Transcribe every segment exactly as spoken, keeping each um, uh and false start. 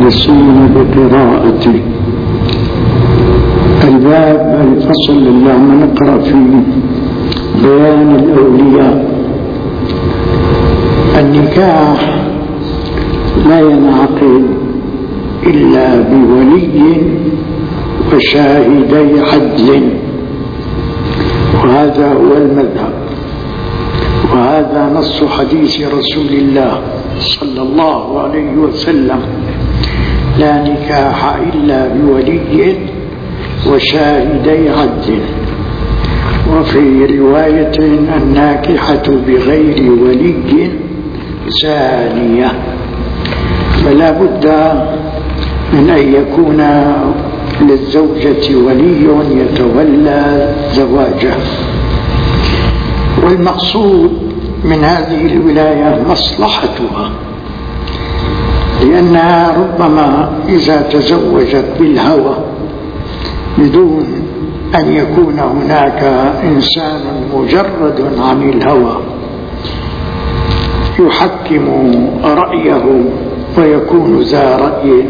مخلصين بقراءته. الباب الفصل اللي عم نقرأ فيه بيان الأولياء. النكاح لا ينعقد إلا بولي وشاهدي عدل، وهذا هو المذهب، وهذا نص حديث رسول الله صلى الله عليه وسلم: لا نكاح إلا بولي وشاهدي عدل. وفي رواية: الناكحة بغير ولي زانية. فلا بد من أن يكون للزوجة ولي يتولى زواجه. والمقصود من هذه الولاية مصلحتها، لأنها ربما إذا تزوجت بالهوى بدون أن يكون هناك إنسان مجرد عن الهوى يحكم رأيه ويكون ذا رأي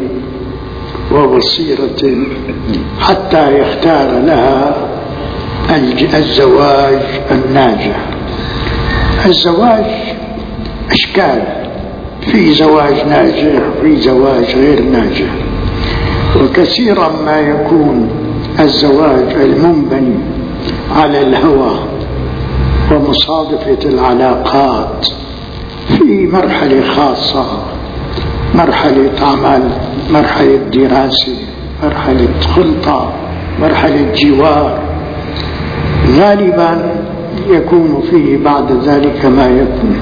وبصيرة حتى يختار لها الزواج الناجح. الزواج أشكال، في زواج ناجح وفي زواج غير ناجح، وكثيرا ما يكون الزواج المنبني على الهوى ومصادفة العلاقات في مرحلة خاصة، مرحلة عمل، مرحلة دراسة، مرحلة خلطة، مرحلة جوار، غالبا يكون فيه بعد ذلك ما يكون.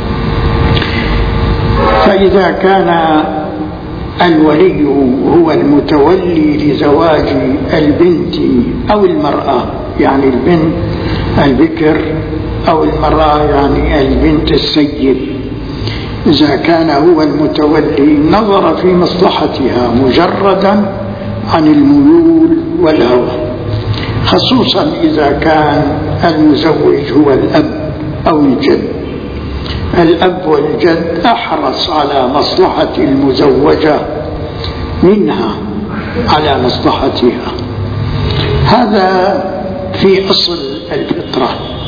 فإذا كان الولي هو المتولي لزواج البنت أو المرأة، يعني البنت البكر، أو المرأة يعني البنت السيد، إذا كان هو المتولي نظر في مصلحتها مجردا عن الميول والهوى، خصوصا إذا كان المزوج هو الأب أو الجد. الأب والجد أحرص على مصلحة المزوجة منها على مصلحتها. هذا في أصل الفطرة.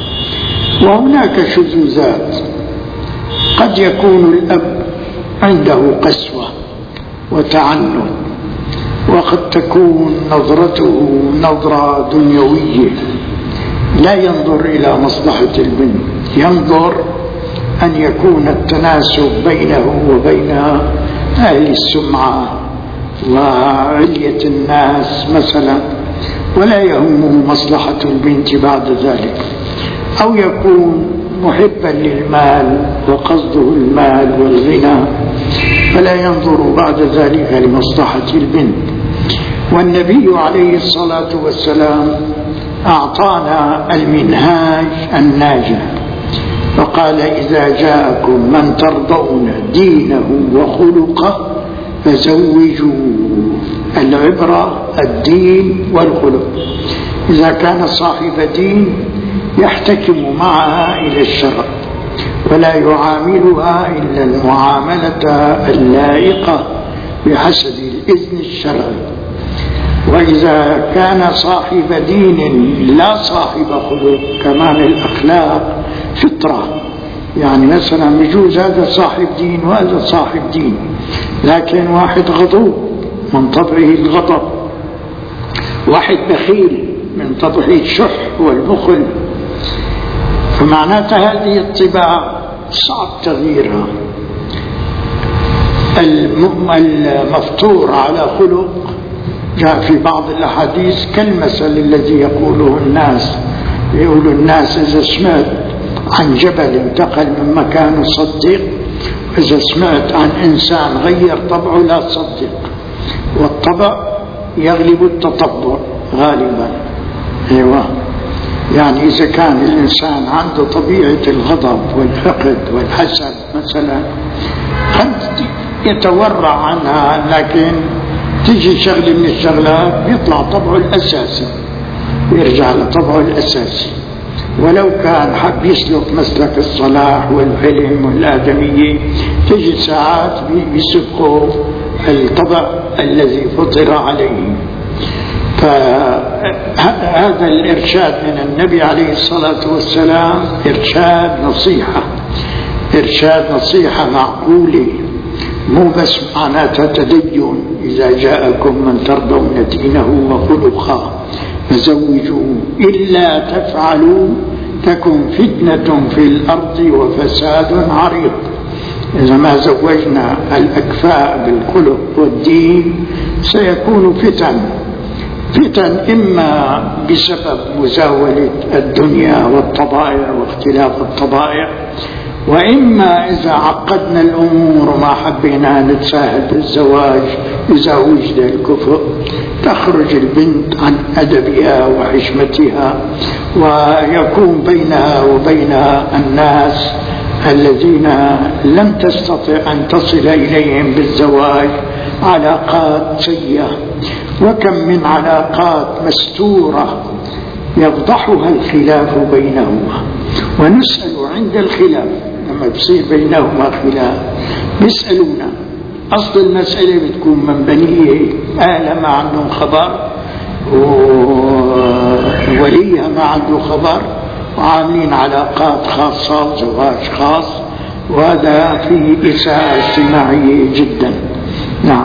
وهناك شذوذات، قد يكون الأب عنده قسوة وتعنت، وقد تكون نظرته نظرة دنيوية، لا ينظر إلى مصلحة البنت، ينظر أن يكون التناسب بينه وبين أهل السمعة وعلية الناس مثلا، ولا يهمه مصلحة البنت بعد ذلك. أو يكون محبا للمال وقصده المال والغنى، فلا ينظر بعد ذلك لمصلحة البنت. والنبي عليه الصلاة والسلام أعطانا المنهاج الناجح، فقال: إذا جاءكم من ترضون دينه وخلقه فزوجوه. العبرة الدين والخلق. إذا كان صاحب دين يحتكم معها إلى الشرع ولا يعاملها إلا المعاملة اللائقة بحسب الإذن الشرعي. وإذا كان صاحب دين لا صاحب خلق، كمان الأخلاق فطرة، يعني مثلا يجوز هذا صاحب دين وهذا صاحب دين، لكن واحد غضوب من طبعه الغضب، واحد بخيل من طبعه الشح والبخل، فمعناتها هذه الطباع صعب تغييرها. المفطور على خلق جاء في بعض الأحاديث كالمثل الذي يقوله الناس، يقول الناس: إذا سمعت عن جبل انتقل من مكانه صدق، إذا سمعت عن إنسان غير طبعه لا تصدق. والطبع يغلب التطبع غالبا. أيوة، يعني إذا كان الإنسان عنده طبيعة الغضب والحقد والحسد مثلا، قد يتورع عنها، لكن تيجي شغلة من الشغلات يطلع طبعه الأساسي ويرجع لطبعه الأساسي. ولو كان حب يسلك مسلك الصلاح والحلم والآدمية، تجي ساعات بيسبقوا الطبع الذي فطر عليه. فهذا الإرشاد من النبي عليه الصلاة والسلام إرشاد نصيحة، إرشاد نصيحة معقولة، مو بس معناتها تدين. إذا جاءكم من ترضون دينه وخلقه فزوجوه إلا تفعلوا تكن فتنة في الأرض وفساد عريض. إذا ما زوجنا الأكفاء بالخلق والدين سيكون فتن، فتن إما بسبب مزاولة الدنيا والطبائع واختلاف الطبائع، وإما إذا عقدنا الأمور وما حبينا نتساهل بالزواج إذا وجد الكفء تخرج البنت عن أدبها وحشمتها، ويكون بينها وبينها الناس الذين لم تستطع أن تصل إليهم بالزواج علاقات سيئة. وكم من علاقات مستورة يفضحها الخلاف بينهما، ونسأل عند الخلاف لما بصير بينهما خلاف يسألونا أصل المسألة بتكون من بنيه أهلها ما عندهم خبر ووليها ما عنده خبر وعاملين علاقات خاصة وزواج خاص، وهذا فيه إساءة اجتماعية جدا. نعم.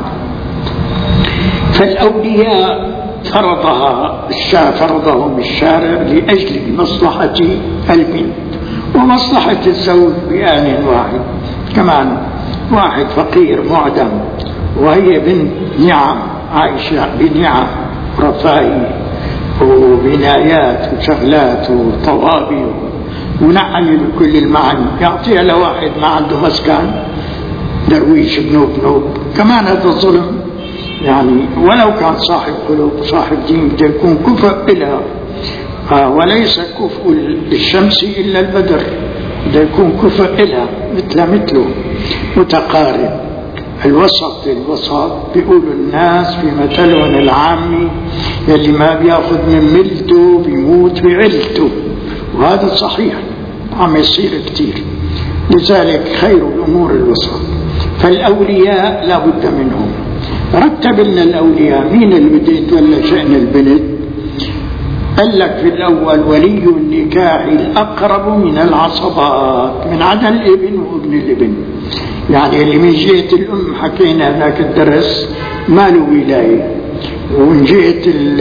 فالأولياء فرضها الشارع فرضهم الشارع لأجل مصلحة البنت ومصلحة الزوج بآن واحد. كمان واحد فقير معدم وهي بنت نعم عايشة بنعم رفاهية وبنايات وشغلات وطوابي ونعم بكل المعنى، يعطيها لواحد ما عنده مسكن درويش بنوب بنوب، كمان هذا ظلم. يعني ولو كان صاحب خلق صاحب دين بده يكون كفء إلها، آه وليس كفء الشمس إلا البدر، بده يكون كفء إلها مثل مثله متقارب. الوسط الوسط بيقولوا الناس في مثلهم العامي يلي ما بياخذ من ملته بيموت بعلته، وهذا صحيح عم يصير كتير. لذلك خير الأمور الوسط. فالأولياء لا بد منهم. رتب لنا الأولياء مين اللي بده يتولى شأن البنت. قال لك في الأول ولي النكاح الأقرب من العصبات من عدا الابن وابن الابن. يعني اللي من جهة الأم حكينا ذاك الدرس ما له ولاية، ومن جهة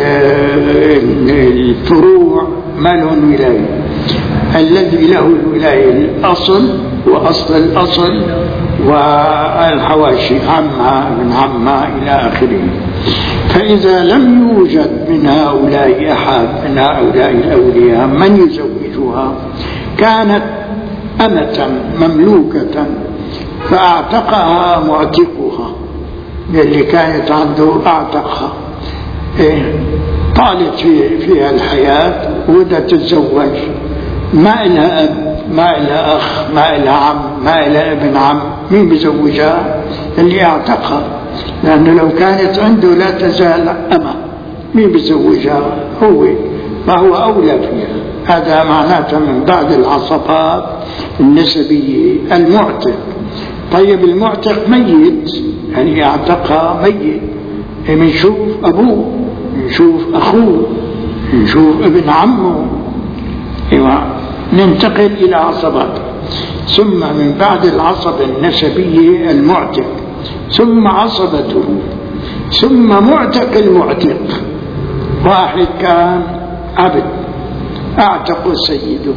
الفروع ما لهم ولاية. الذي له الولاية الأصل وأصل الأصل والحواشي عمها من عمها إلى آخره. فإذا لم يوجد من هؤلاء أحد من هؤلاء الأولياء من يزوجها كانت أمة مملوكة فأعتقها معتقها، اللي كانت عنده أعتقها. إيه؟ طالت في فيها الحياة وبدها تتزوج، ما إلها أب ما إلها أخ ما إلها عم ما إلها ابن عم، مين بزوجها؟ اللي أعتقها، لأنه لو كانت عنده لا تزال أمة، مين بزوجها؟ هو، فهو أولى فيها. هذا معناته من بعد العصبات النسبية المعتق. طيب المعتق ميت، يعني اعتقها ميت، منشوف أبوه نشوف أخوه نشوف ابن عمه. ايوه ننتقل إلى عصبات، ثم من بعد العصبة النسبية المعتق، ثم عصبته، ثم معتق المعتق. واحد كان عبد اعتق سيده،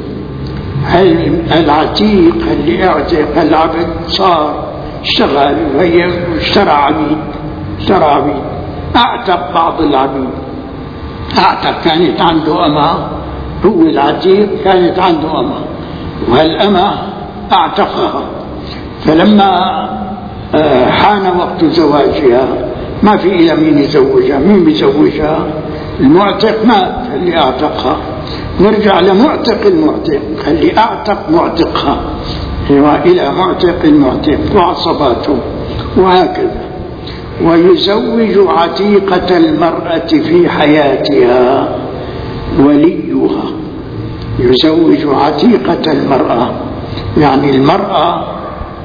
العتيق اللي اعتق العبد صار اشتغل وهي اشترى عبيد اشترى عبيد اعتق بعض العبيد. اعتق كانت عنده أمة، هو العتيق كانت عنده أمة، وهالأمة اعتقها. فلما حان وقت زواجها ما في إلى مين يزوجها، مين بيزوجها؟ المعتق مات اللي اعتقها. نرجع لمعتق المعتق اللي اعتق معتقها، إلى معتق المعتق وعصباته، وهكذا. ويزوج عتيقة المرأة في حياتها وليها. يزوج عتيقة المرأة، يعني المرأة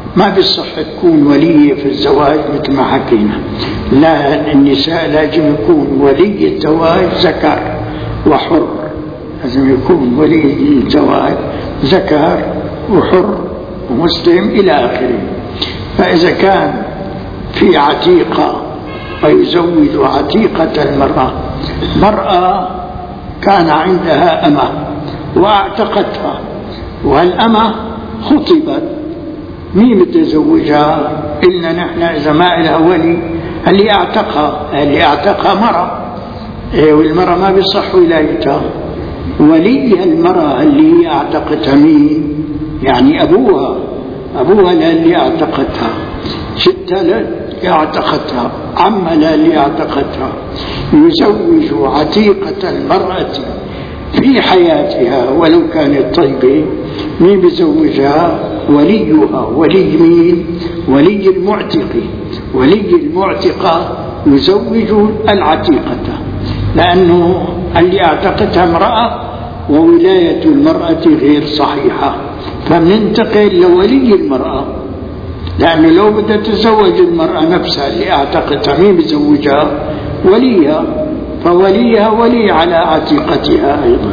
ما بيصح تكون ولية في الزواج مثل ما حكينا. لا، النساء لازم يكون ولي الزواج ذكر وحر، لازم يكون ولي الزواج ذكر وحر ومسلم إلى آخره. فإذا كان في عتيقة فيزوج عتيقة المرأة، مرأة كان عندها أمة واعتقتها، والأمة خطبت، مين متزوجها إلا نحن إذا ما لها ولي؟ اللي اعتقها، اللي اعتقها مرأة، والمرأة ما بيصح ولايتها. ولي المرأة اللي هي اعتقتها مين؟ يعني أبوها، أبوها اللي اعتقتها، ستة اعتقتها، عمها اللي اعتقتها. يزوج عتيقة المرأة في حياتها ولو كانت طيبة، مين بيزوجها؟ وليها. ولي مين؟ ولي المعتق. ولي المعتقة يزوج العتيقة، لأنه اللي اعتقتها امرأة وولاية المرأة غير صحيحة، فمننتقل لولي المرأة، لأنه لو بدها تتزوج المرأة نفسها اللي اعتقتها مين بيزوجها؟ وليها، فوليها ولي على عتيقتها أيضا.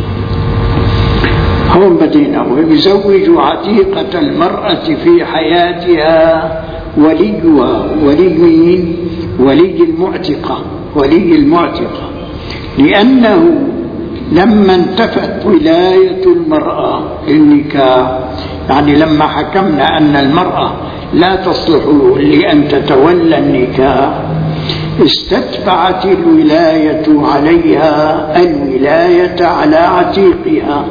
هون بدينا، ويزوج عتيقة المرأة في حياتها وليها. ولي مين؟ ولي المعتقة. ولي المعتقة، لأنه لما انتفت ولاية المرأة للنكاح، يعني لما حكمنا أن المرأة لا تصلح لأن تتولى النكاح، استتبعت الولاية عليها الولاية على عتيقها،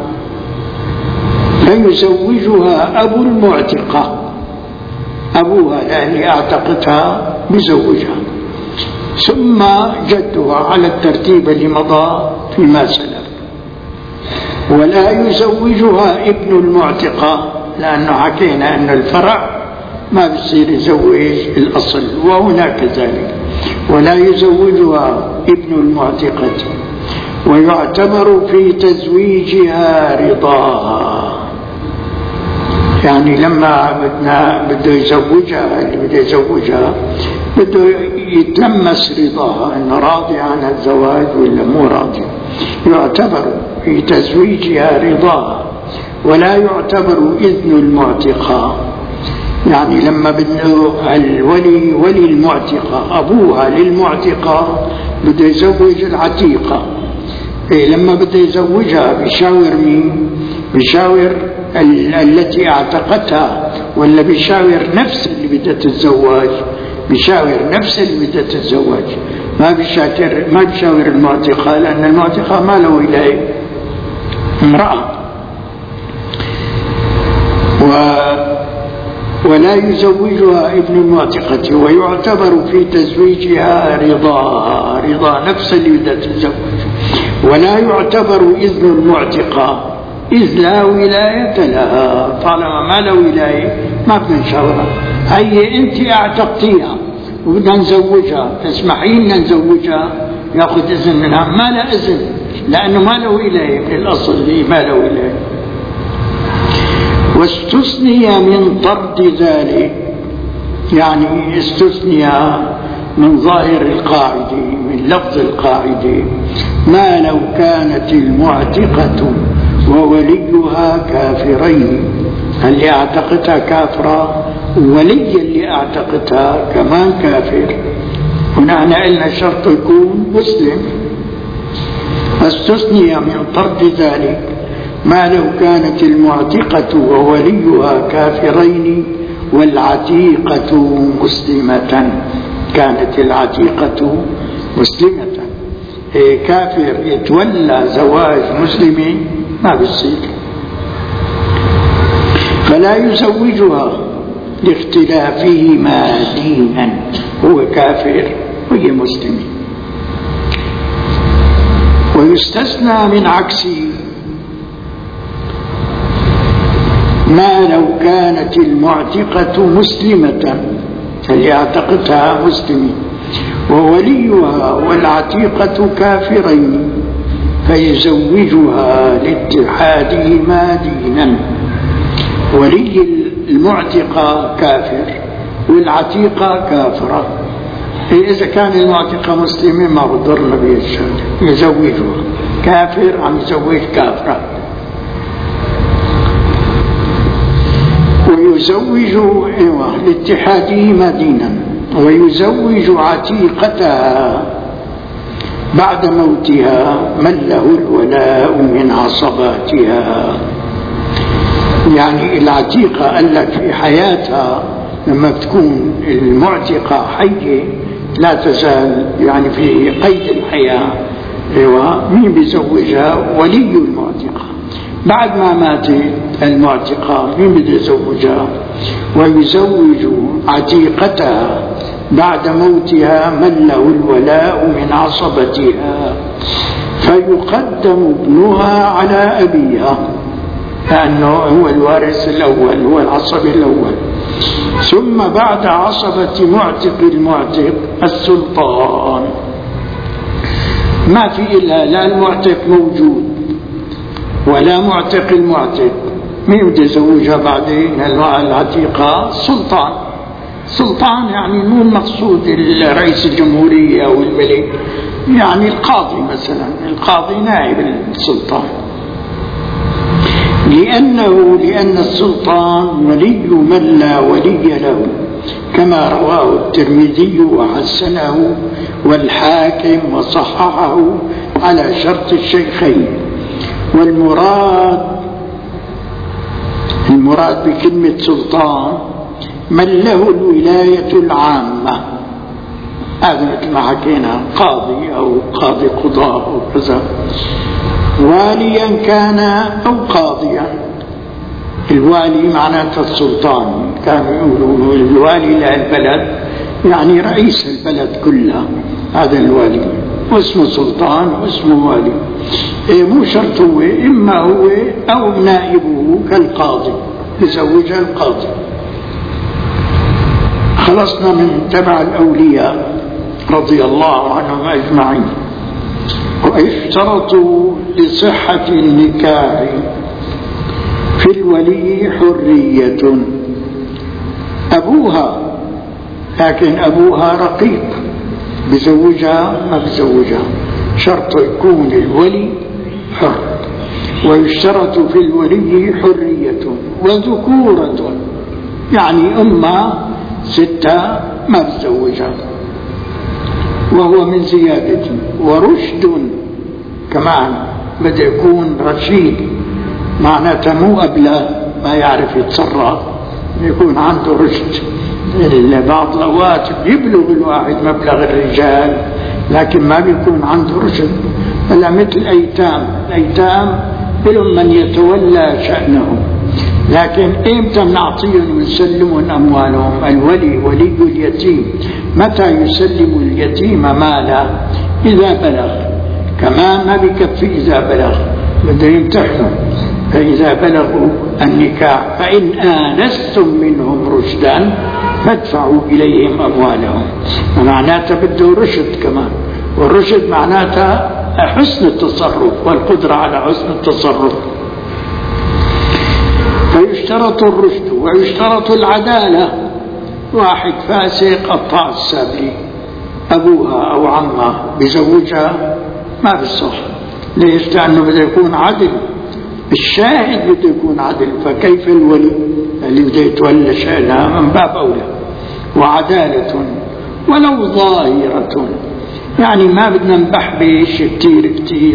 فيزوجها أبو المعتقة، أبوها لأني أعتقتها بزوجها، ثم جدها على الترتيب اللي مضى فيما سلف. ولا يزوجها ابن المعتقة، لأنه حكينا أن الفرع ما بصير يزوج الأصل، وهناك ذلك. ولا يزوجها ابن المعتقة، ويعتبر في تزويجها رضاها، يعني لما بدنا بده يزوجها، اللي بده يزوجها بده يتلمس رضاها، انه راضي عن الزواج ولا مو راضي. يعتبر في تزويجها رضاها، ولا يعتبر إذن المعتقة، يعني لما بده الولي ولي المعتقة أبوها للمعتقة بده يزوج العتيقة، إيه لما بده يزوجها بيشاور مين؟ بيشاور التي اعتقتها، ولا بيشاور نفس اللي بدها تتزوج؟ بيشاور نفس اللي بدها تتزوج، ما بيشاور ما بيشاور المعتقة، لأن المعتقة ما له ولاية، امرأة. و ولا يزوجها ابن المعتقة، ويعتبر في تزويجها رضاها، رضا نفس اللي بدها تتزوج. ولا يعتبر إذن المعتقة، إذ لا ولاية لها، طالما ما له ولاية ما بدنا نشاورها. هي أنت اعتقتيها وبدنا نزوجها، تسمحين لنا نزوجها؟ يأخذ إذن منها؟ ما له إذن، لأنه ما له ولاية في الأصل، ما له ولاية. واستثني من طرد ذلك، يعني استثني من ظاهر القاعدة، من لفظ القاعدة، ما لو كانت المعتقة ووليها كافرين، اللي اعتقتها كافرة وولي اللي اعتقتها كمان كافر، ونحن قلنا شرط يكون مسلم. فاستثني من طرد ذلك ما لو كانت المعتقة ووليها كافرين والعتيقة مسلمة. كانت العتيقة مسلمة، إيه كافر يتولى زواج مسلم ما بيصير، فلا يزوجها لاختلافهما دينا، هو كافر وهي مسلمة. ويستثنى من عكسه ما لو كانت المعتقة مسلمة، اللي اعتقتها مسلمة، ووليها والعتيقة كافرين، فيزوجها لاتحادهما دينا. ولي المعتقة كافر والعتيقة كافرة. إذا كان المعتقة مسلمين ما بضرنا بيشهد يزوجها، كافر عم يزوج كافرة. ويزوج ايوه لاتحادهما دينا، ويزوج عتيقتها بعد موتها من له الولاء من عصباتها. يعني العتيقة قال لك في حياتها لما بتكون المعتقة حية لا تزال يعني في قيد الحياة، ايوه مين بيزوجها؟ ولي المعتقة. بعد ما ماتت المعتقة مين بده يزوجها؟ ويزوج عتيقتها بعد موتها من له الولاء من عصبتها، فيقدم ابنها على أبيها لأنه هو الوارث الأول، هو العصبي الأول. ثم بعد عصبة معتق المعتق السلطان، ما في إلا لا المعتق موجود ولا معتق المعتق، مين بده يزوجها بعدين؟ العتيقة سلطان. سلطان يعني مو المقصود الرئيس الجمهورية أو الملك، يعني القاضي مثلا، القاضي نائب السلطان. لأنه لأن السلطان ولي من لا ولي له، كما رواه الترمذي وحسنه والحاكم وصححه على شرط الشيخين. والمراد المراد بكلمة سلطان من له الولاية العامة، هذا مثل ما حكينا قاضي أو قاضي قضاء أو كذا، واليا كان أو قاضيا. الوالي معناته السلطان، كانوا يقولوا الوالي للبلد يعني رئيس البلد كلها، هذا الوالي، واسمه سلطان واسمه والي. إيه مو شرط هو، إما هو أو نائبه كالقاضي، يزوجها القاضي. خلصنا من تبع الأولياء رضي الله عنهم أجمعين. واشترطوا لصحة النكاح في الولي حرية، أبوها، لكن أبوها رقيق بزوجها ما بزوجها، شرط يكون الولي حر. ويشترط في الولي حرية وذكورة، يعني أمها ستة ما بزوجها، وهو من زيادته. ورشد كمان بده يكون رشيد، معناته مو أبله ما يعرف يتصرف، يكون عنده رشد. بعض الأوقات بيبلغ الواحد مبلغ الرجال لكن ما بيكون عنده رشد. هلا مثل أيتام، الأيتام لهم من يتولى شأنهم، لكن إمتى بنعطيهم ونسلمهم أموالهم؟ الولي ولي اليتيم متى يسلم اليتيم ماله؟ إذا بلغ، كمان ما بكفي إذا بلغ، بده يمتحنوا. فإذا بلغوا النكاح فإن آنستم منهم رشدا فادفعوا إليهم أموالهم. معناته بده رشد كمان، والرشد معناته حسن التصرف والقدرة على حسن التصرف. فيشترط الرشد ويشترط العدالة. واحد فاسق قطاع السابلي أبوها أو عمها بزوجها ما بالصح. ليش؟ لأنه بده يكون عدل، الشاهد بده يكون عدل، فكيف الولي اللي بده يتولى شأنها؟ من باب أولى. وعدالة ولو ظاهرة، يعني ما بدنا نبحبش كتير كتير.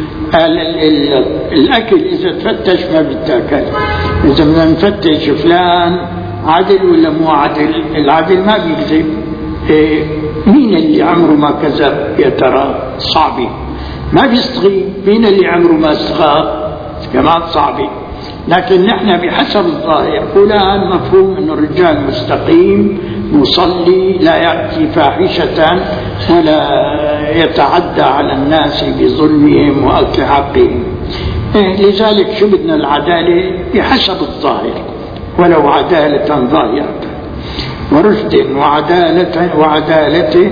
الأكل إذا تفتش ما بيتاكل، إذا بدنا نفتش فلان عدل ولا مو عدل. العدل ما بيكذب. إيه مين اللي عمره ما كذب يا ترى؟ صعبي. ما بيستغيب. مين اللي عمره ما استغاب؟ كمان صعبي. لكن نحن بحسب الظاهر فلان مفهوم انه الرجال مستقيم مصلي لا يأتي فاحشة ولا يتعدى على الناس بظلمهم وأكل حقهم. إيه لذلك شو بدنا؟ العدالة بحسب الظاهر ولو عدالة ظاهرة. ورشد وعدالة وعدالة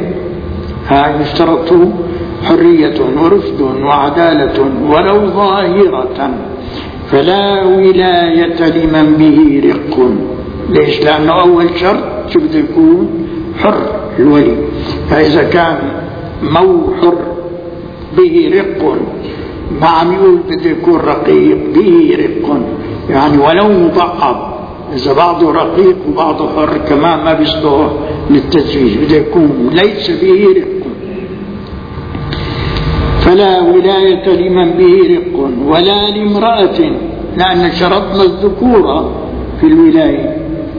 يشترط حرية ورشد وعدالة ولو ظاهرة. فلا ولاية لمن به رق. ليش؟ لأنه أول شرط شو بده يكون؟ حر الولي. فإذا كان مو حر به رق، ما عم يقول بده يكون رقيق، به رق يعني ولو مضعف، إذا بعضه رقيق وبعضه حر كمان ما بيصلح للتزويج، بده يكون ليس به رق. فلا ولاية لمن به رق ولا لامرأة، لأن شرطنا الذكورة في الولاية.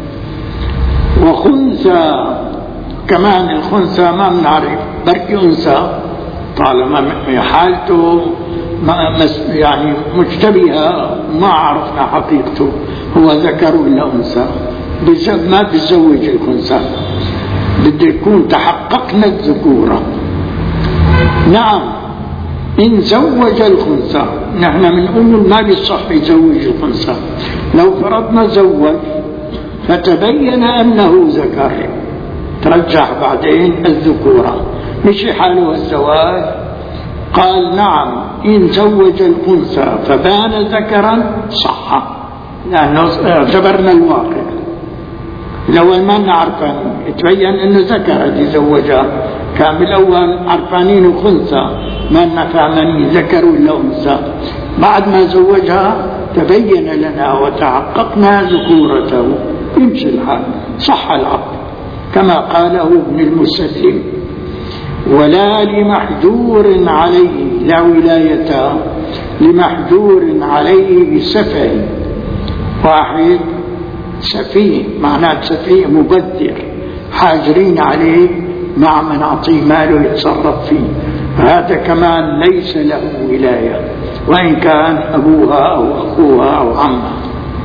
وخنثى كمان، الخنثى ما بنعرف، بركي أنثى طالما حالته يعني مشتبهة ما عرفنا حقيقته هو ذكر ولا أنثى، ما بيزوج الخنثى، بده يكون تحققنا الذكورة. نعم إن زوج الخنثى، نحن بنقول ما بيصح يزوج الخنثى، لو فرضنا زوج فتبين أنه ذكر ترجح بعدين الذكورة، مش حاله الزواج. قال نعم إن زوج الخنثى فبان ذكرا صح، لأنه اعتبرنا الواقع. لو ما نعرفان تبين أنه ذكر اللي زوجها، كان بالأول عرفانين خنثى ما نفهمني ذكر ولا أنثى، بعد ما زوجها تبين لنا وتحققنا ذكورته، يمشي الحال، صح العقد كما قاله ابن المسلم. ولا لمحجور عليه، لا ولاية لمحجور عليه بسفه، واحد سفيه معناه سفيه مبذر، حاجرين عليه مع من أعطيه ماله يتصرف فيه، فهذا كمان ليس له ولاية وإن كان أبوها أو أخوها أو عمها.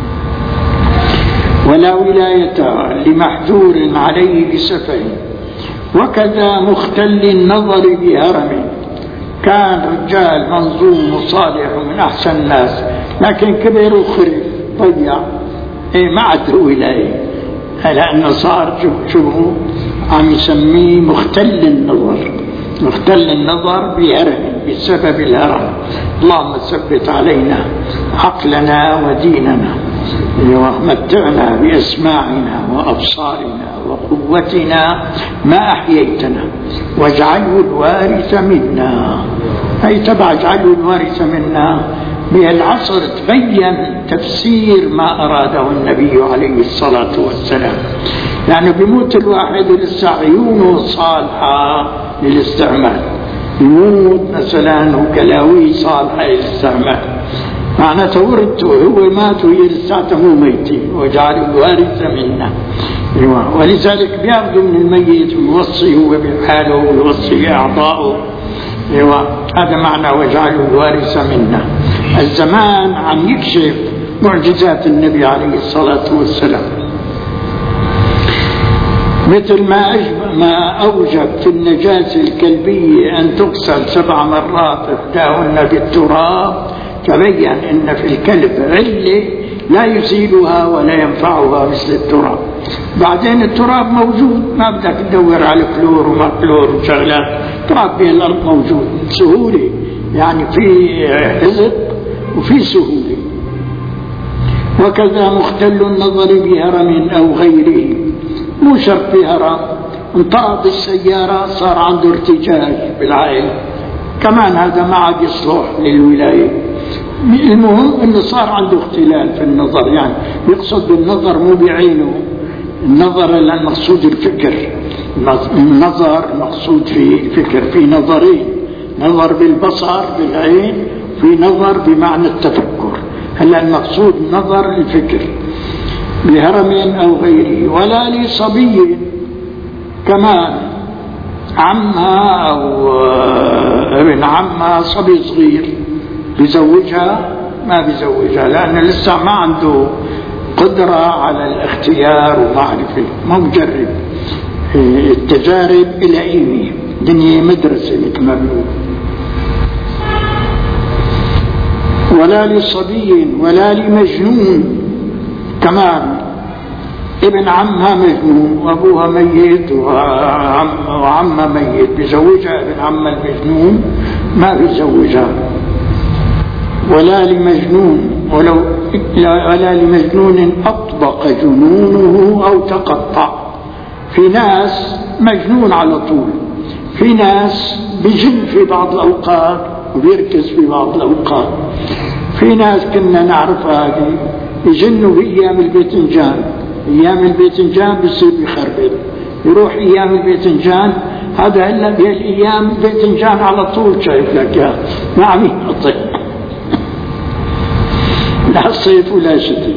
ولا ولاية لمحجور عليه بسفه. وكذا مختل النظر بهرم، كان رجال منظوم وصالح ومن أحسن الناس لكن كبر وخرف ضيع، إيه ما عاد ولاية، لأنه صار شو عم يسميه مختل النظر، مختل النظر بهرم بسبب الهرم. اللهم ثبت علينا عقلنا وديننا، ومتعنا بأسماعنا وأبصارنا وقوتنا ما أحييتنا واجعله الوارث منا. أي تبع اجعله الوارث منا بالعصر تبين تفسير ما أراده النبي عليه الصلاة والسلام، يعني بيموت الواحد لسه عيونه صالحة للاستعمال، يموت مثلا وكلاوي صالحة للاستعمال، معناته ورثته هو مات وهي لساته مو ميتة، وجعله الوارث منا. ولذلك بياخذوا من الميت ويوصي هو بحاله ويوصي بأعضائه. هذا معنى وجعله الوارث منا. الزمان عم يكشف معجزات النبي عليه الصلاة والسلام، مثل ما, ما أوجب في النجاسة الكلبية أن تغسل سبع مرات إحداهن بالتراب، تبين أن في الكلب علة لا يزيلها ولا ينفعها مثل التراب. بعدين التراب موجود، ما بدك تدور على كلور وما كلور وشغلات، تراب بين الأرض موجود سهولة، يعني في حزب وفي سهولة. وكذا مختل النظر بهرم أو غيره، مو شرط في هرم، انطرد السيارة صار عنده ارتجاج بالعائلة كمان، هذا ما عاد يصلح للولاية. المهم انه صار عنده اختلال في النظر، يعني يقصد بالنظر مو بعينه، النظر المقصود الفكر، النظر مقصود في فكر، في نظرين، نظر بالبصر بالعين، في نظر بمعنى التفكر. هلا المقصود نظر الفكر بهرم أو غيره. ولا لصبي كمان، عمها أو ابن عمها صبي صغير بيزوجها ما بيزوجها، لأنه لسه ما عنده قدرة على الاختيار ومعرفة، ما مجرب. التجارب إلى دنيا مدرسة مثل ما بيقول. ولا لصبي ولا لمجنون كمان، ابن عمها مجنون وابوها ميت وعم وعمها ميت، بيزوجها ابن عمها المجنون ما بيزوجها. ولا لمجنون ولو ولا لمجنون أطبق جنونه أو تقطع. في ناس مجنون على طول، في ناس بجن في بعض الأوقات وبيركز في بعض الأوقات. في ناس كنا نعرف هذه يجنوا بأيام الباذنجان، أيام الباذنجان بيصير بيخربط، يروح أيام الباذنجان هذا هلا بهالأيام الباذنجان على طول شايف لك يا ما عم يقطع لا صيف ولا شتاء.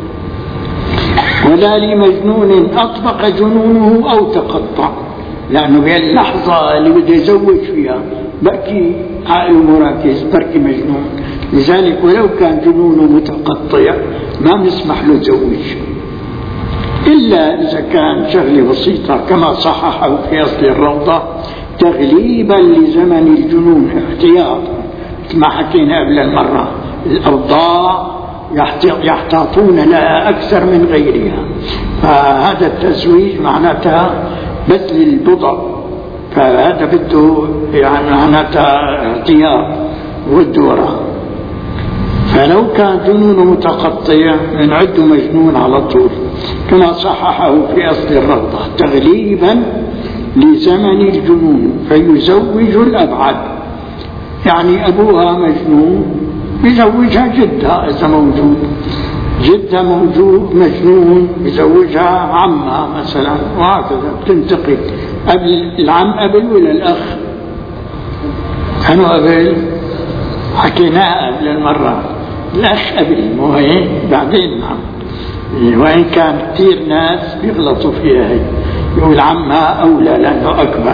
ولا لمجنون أطبق جنونه أو تقطع، لأنه بهاللحظة اللي بده يزوج فيها بكي عقل ومراكز بركي مجنون. لذلك ولو كان جنونه متقطع ما بنسمح له يزوج، إلا إذا كان شغلة بسيطة كما صححه في أصل الروضة تغليبا لزمن الجنون احتياط، مثل ما حكينا قبل المرة الأوضاع يحتاطون لها أكثر من غيرها. فهذا التزويج معناتها بذل البضع، فهذا بده يعني معناتها احتياط والدورة. فلو كان جنونه متقطع بنعده مجنون على طول كما صححه في أصل الروضة تغليبا لزمن الجنون فيزوج الأبعد، يعني أبوها مجنون يزوجها جدها إذا موجود، جدها موجود مجنون يزوجها عمها مثلا، وهكذا بتنتقل. قبل العم قبل ولا الأخ؟ كانوا قبل حكيناها قبل المرة، الأخ قبل مو هيك بعدين نعم. وإن كان كثير ناس بيغلطوا فيها هي، يقول عمها أولى لأنه أكبر،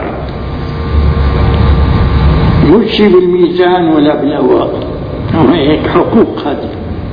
مش شيء بالميزان ولا بالأواق، وهيك حقوق هذه.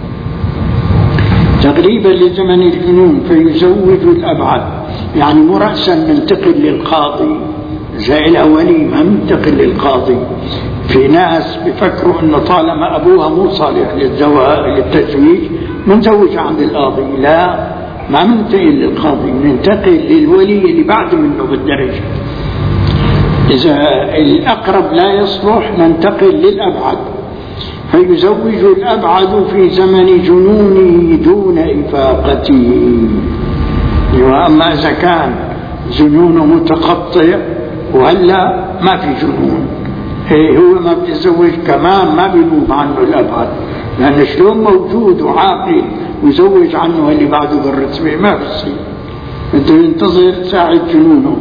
تقريبا لزمن الجنون فيزوج الأبعد، يعني مو رأسا ننتقل للقاضي زي الأولي ما ننتقل للقاضي. في ناس بيفكروا انه طالما ابوها مو صالح للتزويج منزوج عند القاضي، لا ما ننتقل للقاضي، ننتقل للولي اللي بعد منه بالدرجة. اذا الاقرب لا يصلح ننتقل للابعد، فيزوج الابعد في زمن جنونه دون افاقته. واما اذا كان جنونه متقطع وهلا ما في جنون، إيه هو ما بيتزوج كمان ما بينوب عنه الأبعد، لأن شلون موجود وعاقل ويزوج عنه اللي بعده بالرتبة ما بيصير، بده ينتظر ساعة جنونه.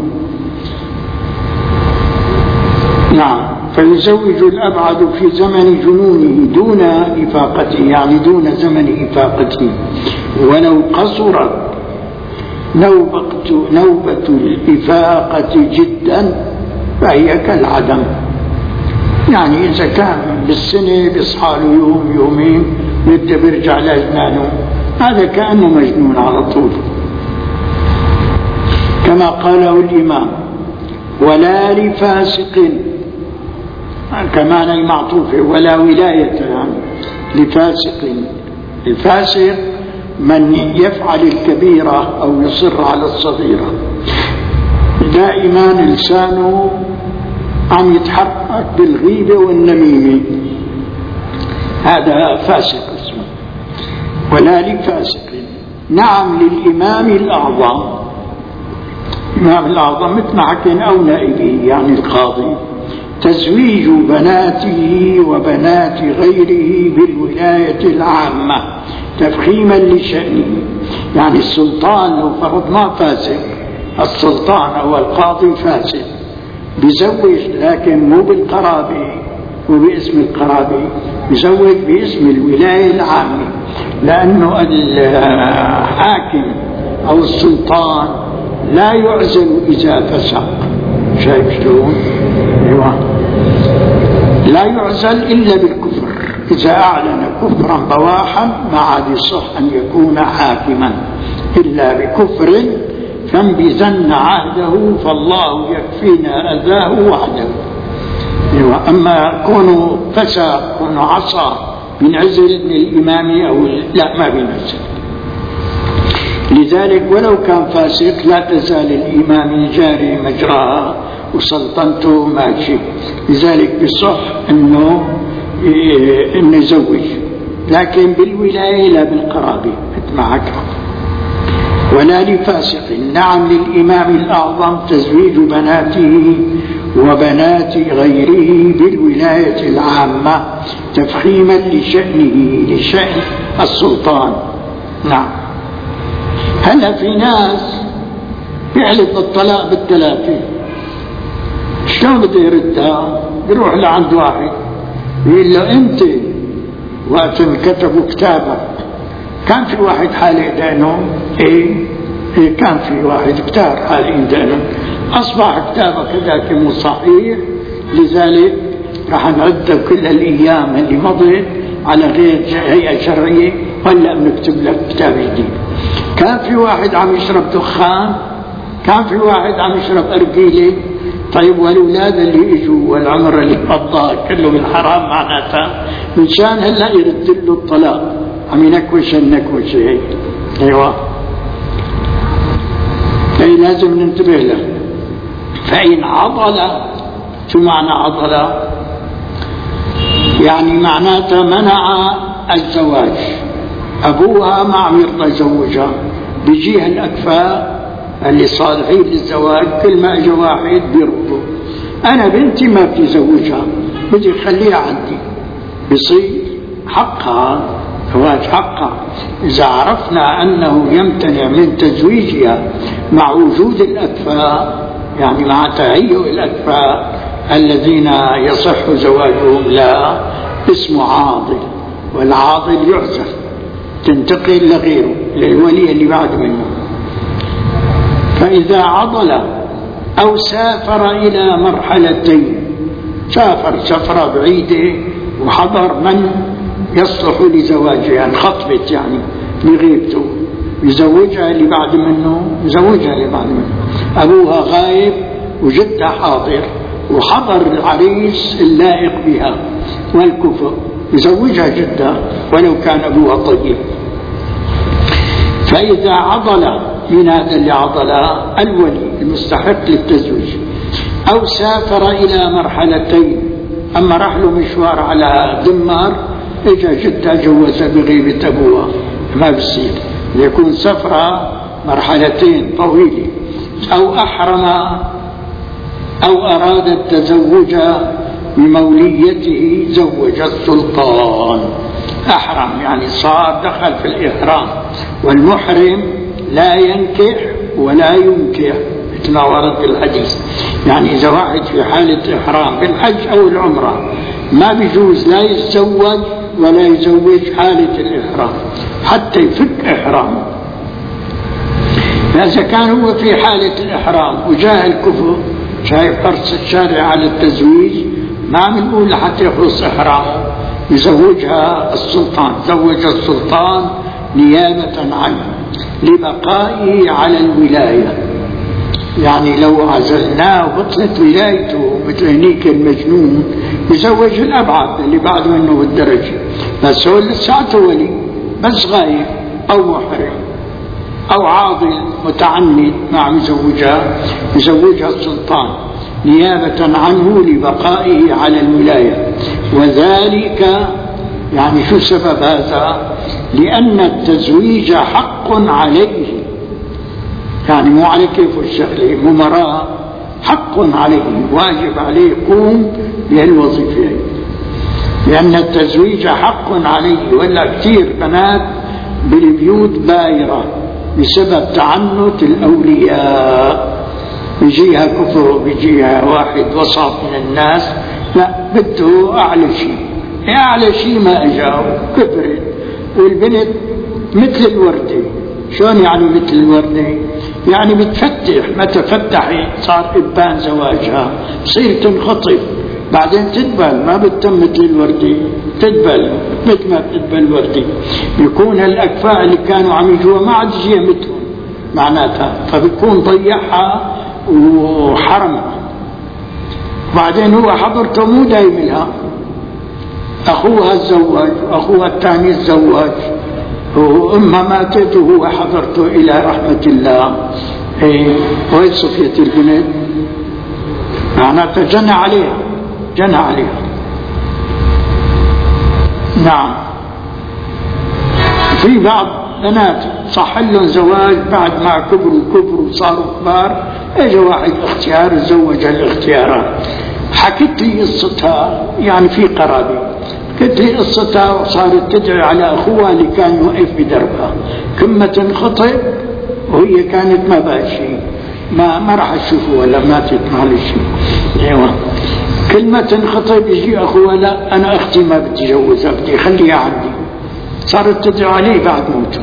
نعم، فيزوج الأبعد في زمن جنونه دون إفاقته، يعني دون زمن إفاقته. ولو قصرت نوبة, نوبة الإفاقة جدا فهي كالعدم، يعني إذا كان بالسنة بيصحى له يوم يومين بده بيرجع لجنانه، هذا كأنه مجنون على طول. كما قاله الإمام ولا لفاسق، كمان المعطوفة ولا ولاية يعني لفاسق. الفاسق من يفعل الكبيرة أو يصر على الصغيرة، دائما لسانه عم يتحرك بالغيبة والنميمة، هذا فاسق اسمه. ولا لفاسق. نعم للإمام الأعظم، الإمام الأعظم مثل ما حكينا أو نائبه يعني القاضي، تزويج بناته وبنات غيره بالولاية العامة تفخيما لشأنه. يعني السلطان لو فرضنا فاسق، السلطان أو القاضي فاسق بيزوج لكن مو بالقرابة وباسم القرابة، بيزوج باسم الولاية العامة، لأنه الحاكم أو السلطان لا يعزل إذا فسق. شايف شلون؟ أيوة، لا يعزل إلا بالكفر، إذا أعلن كفرا بواحا ما عاد يصح أن يكون حاكما إلا بكفر فانبذن عهده فالله يكفينا أذاه وحده. أما كونه فسق كونه عصى بنعزل من الإمام أو لا ما بنعزل. لذلك ولو كان فاسق لا تزال الإمام جاري مجراها وسلطنته ماشي، لذلك بصح انه انه يزوج لكن بالولاية لا بالقرابة معك. ولا لفاسق. نعم للإمام الأعظم تزويج بناته وبنات غيره بالولاية العامة تفخيما لشأنه لشأن السلطان. نعم. هلا في ناس بيحلف الطلاق بالثلاثة، شلون بده يردها؟ يروح لعند واحد يقول له أنت وقت كتبوا كتابك كان في واحد حالق دينه؟ إيه؟ إيه كان في واحد كتاب حالق دينه، أصبح كتابك هذاك مو صحيح، لذلك راح نعد كل الأيام اللي مضت على غير هيئة شرعية ولا بنكتب لك كتاب جديد. كان في واحد عم يشرب دخان، كان في واحد عم يشرب أرجيلة. طيب والأولاد اللي إجوا والعمر اللي قضاه كله بالحرام معناتها مشان هلا يرد له الطلاق عم ينكوش النكوش هيك. أيوة. فهي لازم ننتبه له. فإن عضل، شو معنى عضل؟ يعني معناتها منع الزواج، أبوها ما عم يرضى يزوجها، بيجيها الأكفاء اللي صالحين للزواج كل ما اجى واحد بيرفضوا، أنا بنتي ما بدي زوجها بدي خليها عندي، بصير حقها زواج حقها. إذا عرفنا أنه يمتنع من تزويجها مع وجود الأكفاء، يعني مع تهيئ الأكفاء الذين يصح زواجهم، لا، اسمه عاضل، والعاضل يعزل تنتقل لغيره للولي اللي بعد منه. فإذا عضل أو سافر إلى مرحلتين، سافر سفرة بعيدة وحضر من يصلح لزواجها، انخطبت يعني بغيبته، يزوجها اللي بعد منه، يزوجها اللي بعد منه، أبوها غايب وجدها حاضر وحضر العريس اللائق بها والكفء، يزوجها جدها ولو كان أبوها طيب. فإذا عضل من هذا اللي عضلها الولي المستحق للتزويج، أو سافر إلى مرحلتين، أما راح له مشوار على دمار إجا جدها جوزها بغيبة أبوها، ما بصير، يكون سفرة مرحلتين طويلة. أو أحرم أو أراد التزوج بموليته زوج السلطان. أحرم يعني صار دخل في الإحرام، والمحرم لا ينكح ولا ينكح مثل ما ورد في الحديث. يعني إذا واحد في حالة إحرام بالحج أو العمرة ما بيجوز لا يتزوج ولا يزوج حالة الإحرام حتى يفك إحرامه. فإذا كان هو في حالة الإحرام وجاء الكفر شايف حرص الشارع على التزويج، ما بنقول حتى يخلص إحرامه، يزوجها السلطان، زوج السلطان نيابة عنه لبقائه على الولاية. يعني لو عزلناه وبطلت ولايته مثل هنيك المجنون يزوج الأبعد اللي بعد منه بالدرجة، بس هو لساته ولي بس غايب أو محرم أو عاضل متعمد ما عم يزوجها، يزوجها السلطان نيابة عنه لبقائه على الولاية. وذلك يعني شو سبب هذا؟ لأن التزويج حق عليه، يعني مو على كيف الشغله، ممراء، حق عليه، واجب عليه يقوم بهالوظيفة، لأن التزويج حق عليه. ولا كثير بنات بالبيوت بايرة بسبب تعنت الأولياء، بيجيها كفر، بيجيها واحد وسط من الناس لا بده أعلى شيء، أعلى شيء ما أجاو كبرت، والبنت مثل الوردة. شلون يعني مثل الوردة؟ يعني بتفتح، ما تفتحي صار إبان زواجها، تصير تنخطب بعدين تدبل، ما بتتم مثل الوردة، تدبل مثل ما بتدبل الوردة. يكون الأكفاء اللي كانوا عم يجوا ما عاد يجيها مثلهم معناتها، فبيكون ضيعها وحرمها. بعدين هو حضرته مو دايم لها، أخوها تزوج وأخوها الثاني تزوج وأمها ماتت وهو حضرته إلى رحمة الله. إيه وين صفية البنت؟ معناتها جنى عليها، جنى عليها. نعم. في بعض بنات صح لهم زواج بعد ما كبروا كبروا وصاروا كبار، اجى واحد اختيار تزوج الاختيارات. حكت لي قصتها، يعني في قرابة، قلت لي قصتها وصارت تدعي على اخوها اللي كان يوقف بدربها، كما تنخطب وهي كانت ما باشي، ما ما راح تشوفه ولا ماتت معلش. ايوه كل ما تنخطب يجي اخوها لا انا اختي ما بدي جوزها، بدي خليها عندي. صارت تدعو عليه بعد موته.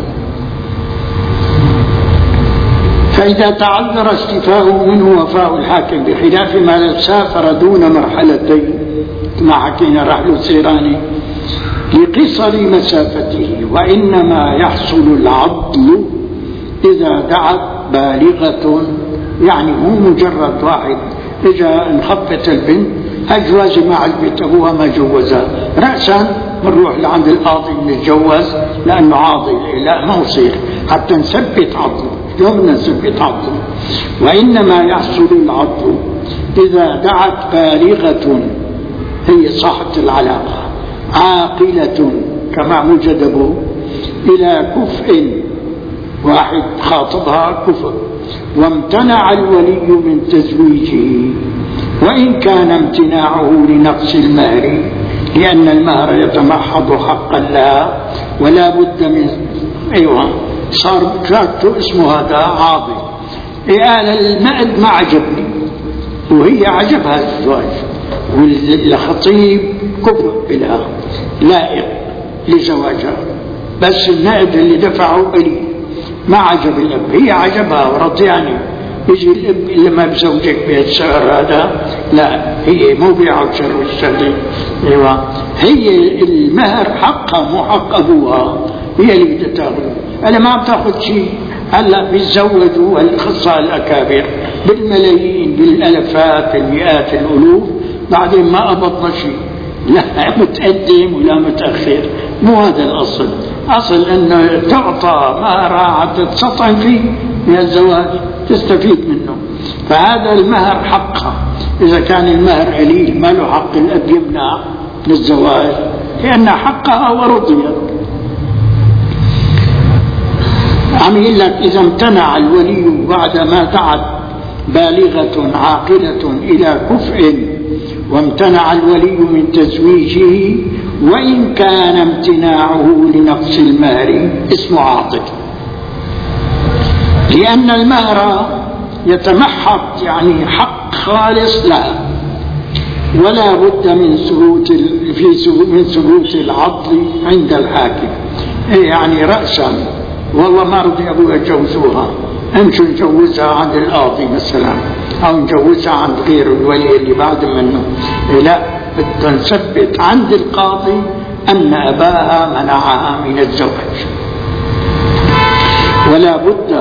فإذا تعذر استيفاؤه منه وفاء الحاكم، بخلاف ما لو سافر دون مرحلتين ما حكينا رحل السيراني لقصر مسافته، وإنما يحصل العضل إذا دعت بالغة، يعني مو مجرد واحد إذا انخفت البنت أجواز مع البيت أبوها ما جوزها رأسا بنروح لعند القاضي نتجوز لأنه عاضل، لا ما يصير حتى نثبت عضله. يوم نثبت عضله، وإنما يحصل العضل إذا دعت بالغة هي صاحبة العلاقة عاقلة كما وجده إلى كفء، واحد خاطبها كفء، وامتنع الولي من تزويجه، وإن كان امتناعه لنقص المهر، لأن المهر يتمحض حقا لها ولا بد من أيوة صار جاته اسمه هذا عاضل. قال المأد ما عجبني وهي عجبها الزواج، والخطيب كفء لها لائق لزواجها، بس النائب اللي دفعه إلي ما عجب الأب، هي عجبها ورضياني. يجي الأب اللي ما بزوجك بهالسعر هذا، لا هي مو بيعه شر والشر. ايوه هي المهر حقها مو حق ابوها، هي اللي بدها تاخذه. انا ما عم تاخذ شيء، هلا بيتزوجوا الاخصائيين الاكابر بالملايين بالالافات بالمئات الالوف، بعدين ما قبضنا شيء، لا متقدم ولا متاخر. مو هذا الاصل، اصل انه تعطى مهرها حتى تستطعم فيه من الزواج تستفيد منه. فهذا المهر حقها، اذا كان المهر قليل ما له حق الاب يمنع للزواج لان حقها ورضيت. عم يقول لك اذا امتنع الولي بعد ما دعت بالغة عاقلة الى كفء، وامتنع الولي من تزويجه، وإن كان امتناعه لنقص المهر اسمه عاطل، لأن المهر يتمحض يعني حق خالص لها، ولا بد من ثبوت في من ثبوت العضل عند الحاكم. يعني رأسا والله ما رضي أبوها يجوزوها، امشوا نجوزها عند القاضي مثلا أو نجوزها عند غير الولي اللي بعد منه، لا بدنا نثبت عند القاضي أن أباها منعها من الزواج. ولا بد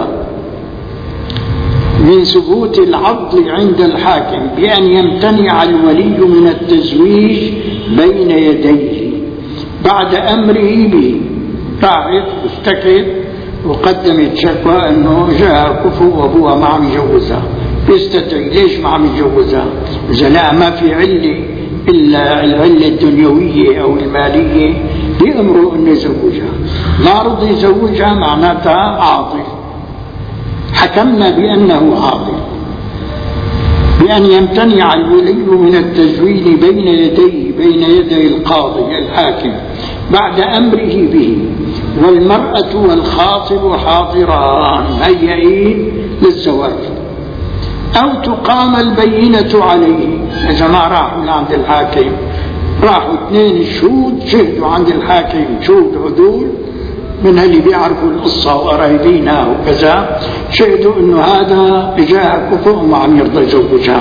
من ثبوت العضل عند الحاكم بأن يمتنع الولي من التزويج بين يديه بعد أمره به. راحت اشتكت وقدمت شكوى أنه جاء كفو وأبوها ما عم يجوزها، يستدعي ليش ما عم يجوزها؟ إذا لا ما في علة إلا العلة الدنيوية أو المالية بأمره أن يزوجها، ما رضي يزوجها معناتها عاطل. حكمنا بأنه عاطل بأن يمتنع الولي من التزويج بين يديه بين يدي القاضي الحاكم بعد أمره به، والمرأة والخاطب حاضران هيئين للزواج، أو تقام البينة عليه. إذا ما راحوا من عند الحاكم، راحوا اثنين شهود شهدوا عند الحاكم شهود عدول من اللي بيعرفوا القصة وقرايبينها وكذا، شهدوا انه هذا جاء كفؤ وما عم يرضى يزوجها،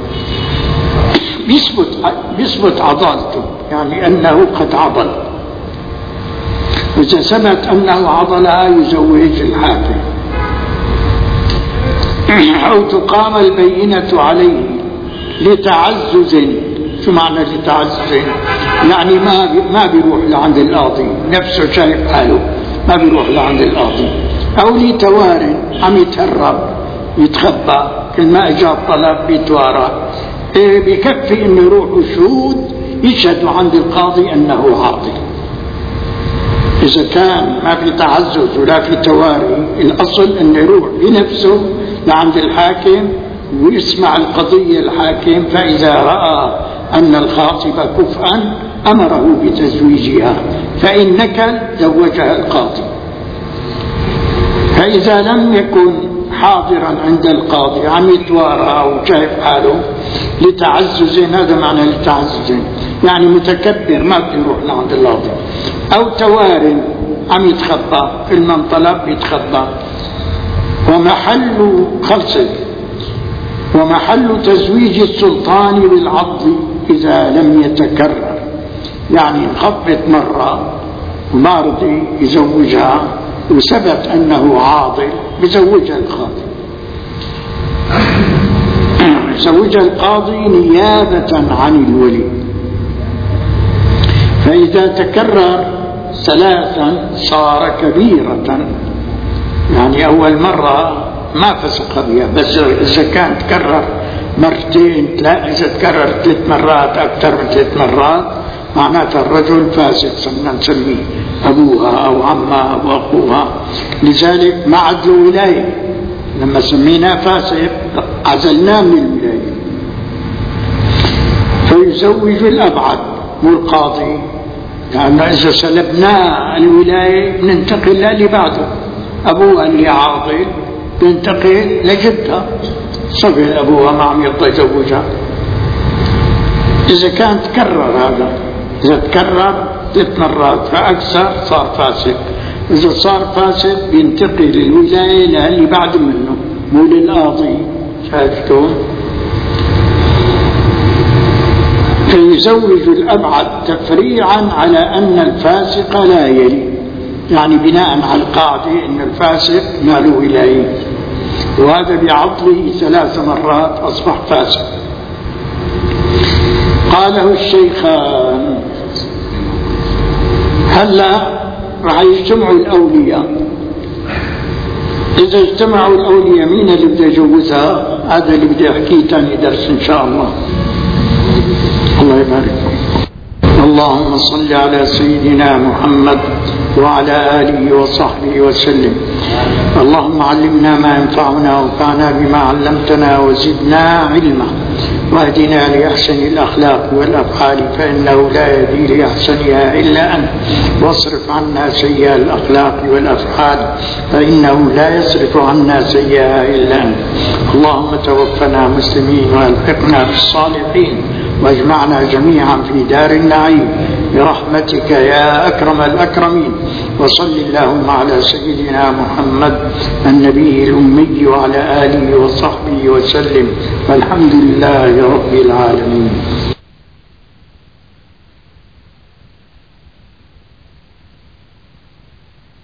بيثبت بيثبت عضالته، يعني انه قد عضل. إذا ثبت انه عضلها يزوج الحاكم، أو تقام البينة عليه لتعزز. شو معنى لتعزز؟ يعني ما ما بيروح لعند القاضي، نفسه شايف حاله ما بيروح لعند القاضي، أو لتوار عم يتهرب يتخبى، كل ما اجى الطلب بيتوارى. إيه بكفي انه يروحوا شهود يشهدوا عند القاضي انه عاطل. إذا كان ما في تعزز ولا في تواري، الأصل أنه يروح بنفسه لعند الحاكم ويسمع القضية الحاكم، فإذا رأى أن الخاطب كفءا أمره بتزويجها، فإن نكل زوجها القاضي. فإذا لم يكن حاضرا عند القاضي عم يتوارى أو شايف حاله لتعزز، هذا معنى لتعزز يعني متكبر ما بده يروح لعند القاضي، أو توار عم يتخبى في المنطلب يتخبى. ومحل خلصه ومحل تزويج السلطان بالعضل إذا لم يتكرر، يعني انخبت مرة وما رضي يزوجها وثبت أنه عاضل بزوجها القاضي يزوجها القاضي نيابة عن الولي. فإذا تكرر ثلاثا صار كبيرة، يعني أول مرة ما فسق بها، بس إذا كان تكرر مرتين، لا إذا تكرر ثلاث مرات أكثر من ثلاث مرات معناتها الرجل فاسق، صرنا نسميه أبوها أو عمها أو أخوها. لذلك ما عدل ولاية، لما سميناه فاسق عزلناه من الولاية. فيزوج الأبعد مو القاضي، لأنه إذا سلبناه الولاية ننتقل للي بعده. أبوها اللي عاضل ينتقل لجدها، صبي أبوها ما عم يرضى يزوجها. إذا كان تكرر هذا، إذا تكرر ثلاث مرات فأكثر صار فاسق. إذا صار فاسق بينتقل الولاية للي بعد منه مو للقاضي. شايفتون؟ فيزوج الأبعد تفريعا على أن الفاسق لا يلي، يعني بناء على القاعدة أن الفاسق ما له ولاية، وهذا بعضله ثلاث مرات أصبح فاسق. قاله الشيخان. هلا راح يجتمعوا الأولياء، إذا اجتمعوا الأولياء مين اللي بده يجوزها؟ هذا اللي بدي أحكيه ثاني درس إن شاء الله. الله يبارك. اللهم صل على سيدنا محمد وعلى آله وصحبه وسلم. اللهم علمنا ما ينفعنا وانفعنا بما علمتنا وزدنا علما، واهدنا لأحسن الأخلاق والأفعال فإنه لا يهدي لأحسنها إلا أنت، واصرف عنا سيئة الأخلاق والأفعال فإنه لا يصرف عنا سيئها إلا أنت. اللهم توفنا مسلمين والحقنا بالصالحين، واجمعنا جميعا في دار النعيم برحمتك يا أكرم الأكرمين. وصل اللهم على سيدنا محمد النبي الأمي وعلى آله وصحبه وسلم، والحمد لله رب العالمين.